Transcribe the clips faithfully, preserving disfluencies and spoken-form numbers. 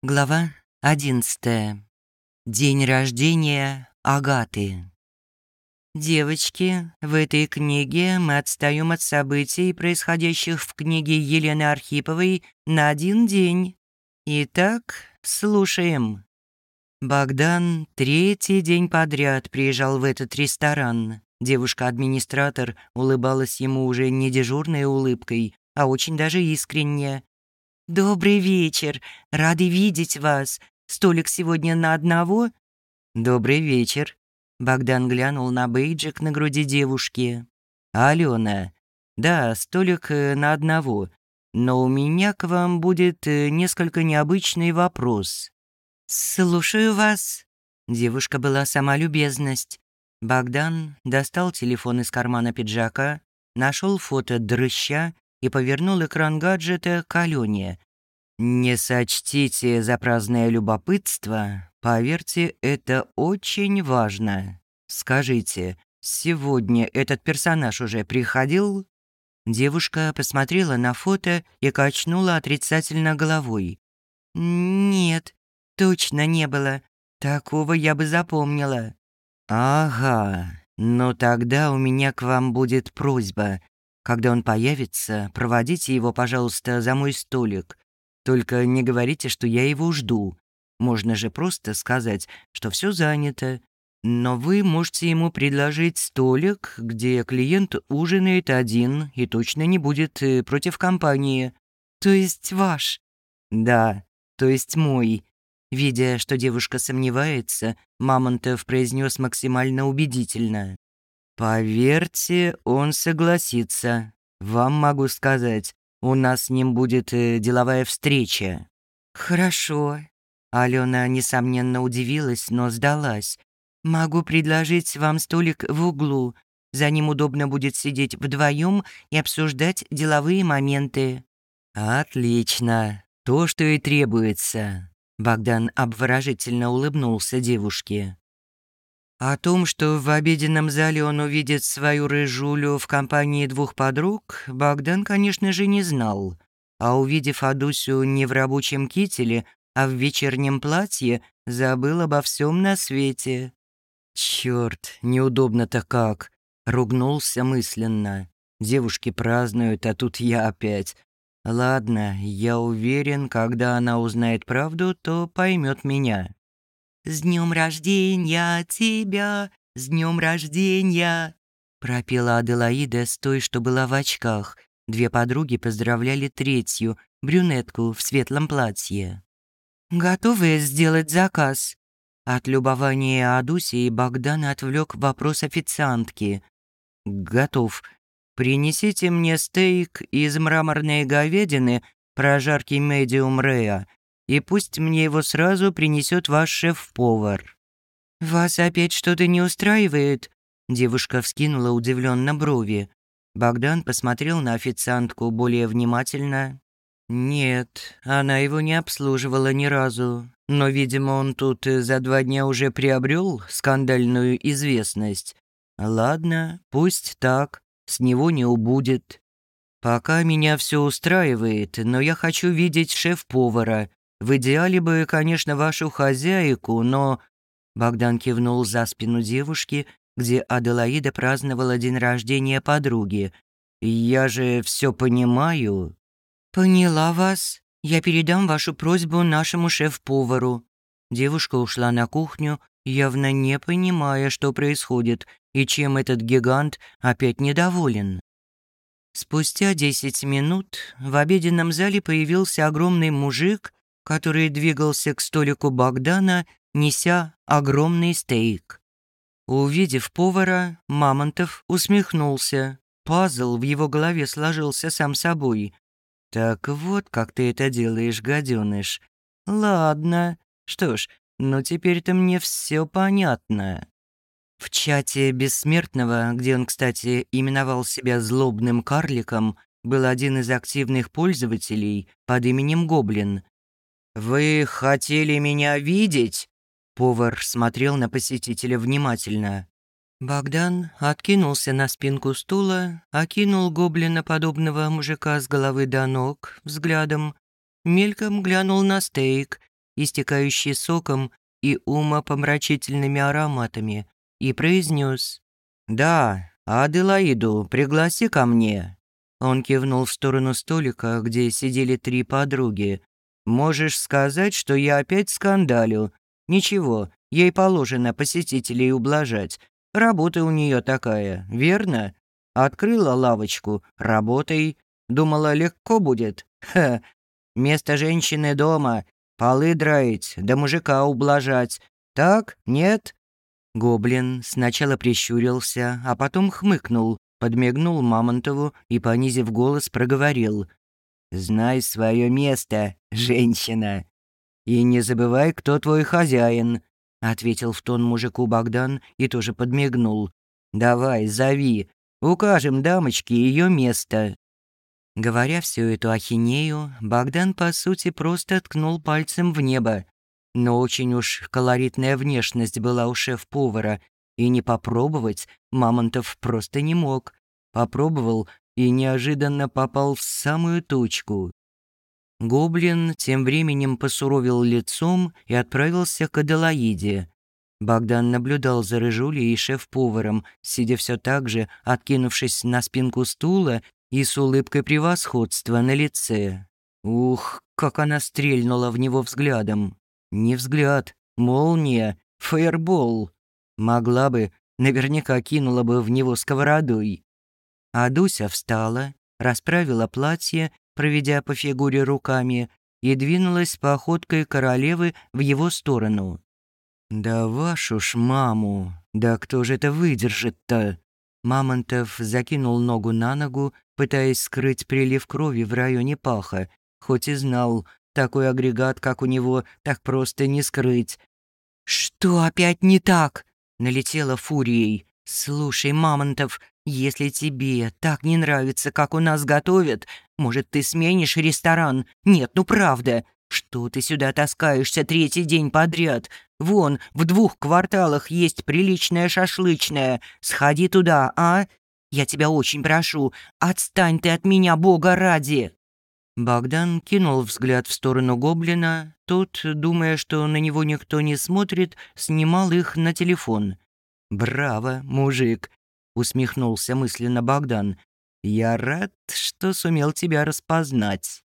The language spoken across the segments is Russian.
Глава одиннадцатая. День рождения Агаты. Девочки, в этой книге мы отстаём от событий, происходящих в книге Елены Архиповой, на один день. Итак, слушаем. Богдан третий день подряд приезжал в этот ресторан. Девушка-администратор улыбалась ему уже не дежурной улыбкой, а очень даже искренне. «Добрый вечер. Рады видеть вас. Столик сегодня на одного?» «Добрый вечер». Богдан глянул на бейджик на груди девушки. «Алена. Да, столик э, на одного. Но у меня к вам будет э, несколько необычный вопрос». «Слушаю вас». Девушка была сама любезность. Богдан достал телефон из кармана пиджака, нашел фото дрыща и повернул экран гаджета к Алене. «Не сочтите за праздное любопытство, поверьте, это очень важно. Скажите, сегодня этот персонаж уже приходил?» Девушка посмотрела на фото и качнула отрицательно головой. «Нет, точно не было. Такого я бы запомнила». «Ага, ну тогда у меня к вам будет просьба. Когда он появится, проводите его, пожалуйста, за мой столик. Только не говорите, что я его жду. Можно же просто сказать, что все занято. Но вы можете ему предложить столик, где клиент ужинает один и точно не будет э, против компании». «То есть ваш?» «Да, то есть мой». Видя, что девушка сомневается, Мамонтов произнес максимально убедительно. «Поверьте, он согласится. Вам могу сказать, у нас с ним будет э, деловая встреча». «Хорошо». Алена, несомненно, удивилась, но сдалась. «Могу предложить вам столик в углу. За ним удобно будет сидеть вдвоем и обсуждать деловые моменты». «Отлично. То, что и требуется». Богдан обворожительно улыбнулся девушке. О том, что в обеденном зале он увидит свою рыжулю в компании двух подруг, Богдан, конечно же, не знал. А увидев Адусю не в рабочем кителе, а в вечернем платье, забыл обо всем на свете. «Чёрт, неудобно-то как!» — ругнулся мысленно. «Девушки празднуют, а тут я опять. Ладно, я уверен, когда она узнает правду, то поймет меня». «С днем рождения тебя, с днем рождения!» пропела Аделаида с той, что была в очках. Две подруги поздравляли третью, брюнетку в светлом платье. «Готовы сделать заказ?» От любования Адуси Богдана отвлек вопрос официантки. «Готов. Принесите мне стейк из мраморной говядины прожарки медиум рэа, и пусть мне его сразу принесет ваш шеф-повар». «Вас опять что-то не устраивает?» Девушка вскинула удивленно брови. Богдан посмотрел на официантку более внимательно. Нет, она его не обслуживала ни разу, но, видимо, он тут за два дня уже приобрел скандальную известность. Ладно, пусть так, с него не убудет. Пока меня все устраивает, но я хочу видеть шеф-повара. В идеале бы, конечно, вашу хозяйку, но...» Богдан кивнул за спину девушки, где Аделаида праздновала день рождения подруги. «Я же все понимаю». «Поняла вас. Я передам вашу просьбу нашему шеф-повару». Девушка ушла на кухню, явно не понимая, что происходит и чем этот гигант опять недоволен. Спустя десять минут в обеденном зале появился огромный мужик, который двигался к столику Богдана, неся огромный стейк. Увидев повара, Мамонтов усмехнулся. Пазл в его голове сложился сам собой. «Так вот, как ты это делаешь, гаденыш. Ладно. Что ж, ну теперь-то мне все понятно». В чате Бессмертного, где он, кстати, именовал себя злобным карликом, был один из активных пользователей под именем Гоблин. «Вы хотели меня видеть?» Повар смотрел на посетителя внимательно. Богдан откинулся на спинку стула, окинул гоблиноподобного мужика с головы до ног взглядом, мельком глянул на стейк истекающий соком и умопомрачительными ароматами, и произнес: «Да, Аделаиду пригласи ко мне». Он кивнул в сторону столика, где сидели три подруги. «Можешь сказать, что я опять скандалю. Ничего, ей положено посетителей ублажать. Работа у нее такая, верно? Открыла лавочку, работай. Думала, легко будет? Ха! Место женщины дома, полы драить, да мужика ублажать. Так, нет?» Гоблин сначала прищурился, а потом хмыкнул, подмигнул Мамонтову и, понизив голос, проговорил: «Знай свое место, женщина. И не забывай, кто твой хозяин», — ответил в тон мужику Богдан и тоже подмигнул. «Давай, зови, укажем дамочке ее место». Говоря всю эту ахинею, Богдан, по сути, просто ткнул пальцем в небо. Но очень уж колоритная внешность была у шеф-повара, и не попробовать Мамонтов просто не мог. Попробовал и неожиданно попал в самую точку. Гоблин тем временем посуровил лицом и отправился к Аделаиде. Богдан наблюдал за Рыжулей и шеф-поваром, сидя все так же, откинувшись на спинку стула и с улыбкой превосходства на лице. Ух, как она стрельнула в него взглядом. Не взгляд, молния, фаербол. Могла бы, наверняка кинула бы в него сковородой. А Дуся встала, расправила платье, проведя по фигуре руками, и двинулась походкой королевы в его сторону. «Да вашу ж маму! Да кто же это выдержит-то?» Мамонтов закинул ногу на ногу, пытаясь скрыть прилив крови в районе паха, хоть и знал, такой агрегат, как у него, так просто не скрыть. «Что опять не так?» — налетела фурией. «Слушай, Мамонтов, если тебе так не нравится, как у нас готовят, может, ты сменишь ресторан? Нет, ну правда. Что ты сюда таскаешься третий день подряд? Вон, в двух кварталах есть приличная шашлычная. Сходи туда, а? Я тебя очень прошу, отстань ты от меня, Бога ради!» Богдан кинул взгляд в сторону гоблина. Тот, думая, что на него никто не смотрит, снимал их на телефон. «Браво, мужик!» — усмехнулся мысленно Богдан. «Я рад, что сумел тебя распознать».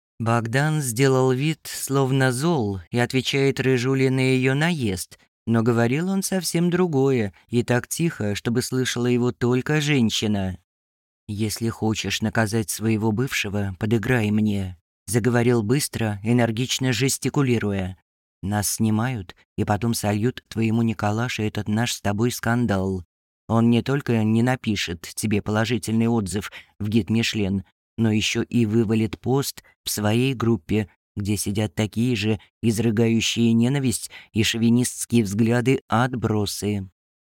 Богдан сделал вид, словно зол, и отвечает Рыжуле на ее наезд, но говорил он совсем другое, и так тихо, чтобы слышала его только женщина. «Если хочешь наказать своего бывшего, подыграй мне», — заговорил быстро, энергично жестикулируя. «Нас снимают, и потом сольют твоему Николаше этот наш с тобой скандал. Он не только не напишет тебе положительный отзыв в гид Мишлен, но еще и вывалит пост в своей группе, где сидят такие же изрыгающие ненависть и шовинистские взгляды отбросы».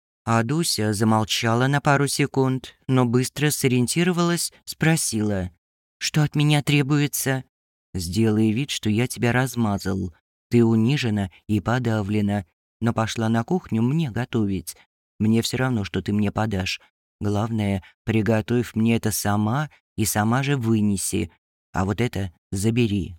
А Дуся замолчала на пару секунд, но быстро сориентировалась, спросила: «Что от меня требуется?» «Сделай вид, что я тебя размазал. Ты унижена и подавлена, но пошла на кухню мне готовить. Мне все равно, что ты мне подашь. Главное, приготовь мне это сама и сама же вынеси, а вот это забери».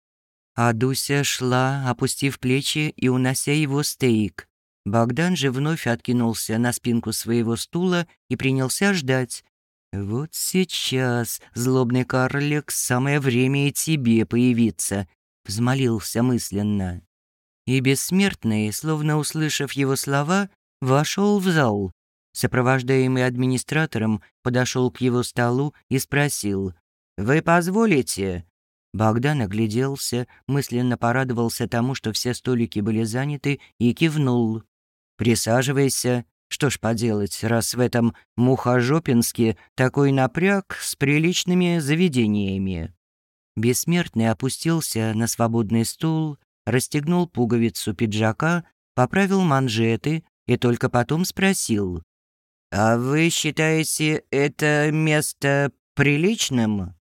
А Дуся шла, опустив плечи и унося его стейк. Богдан же вновь откинулся на спинку своего стула и принялся ждать. «Вот сейчас, злобный карлик, самое время и тебе появиться», — взмолился мысленно. И бессмертный, словно услышав его слова, вошел в зал. Сопровождаемый администратором, подошел к его столу и спросил: «Вы позволите?» Богдан огляделся, мысленно порадовался тому, что все столики были заняты, и кивнул. «Присаживайся. Что ж поделать, раз в этом Мухожопинске такой напряг с приличными заведениями». Бессмертный опустился на свободный стул, расстегнул пуговицу пиджака, поправил манжеты и только потом спросил: «А вы считаете это место приличным?»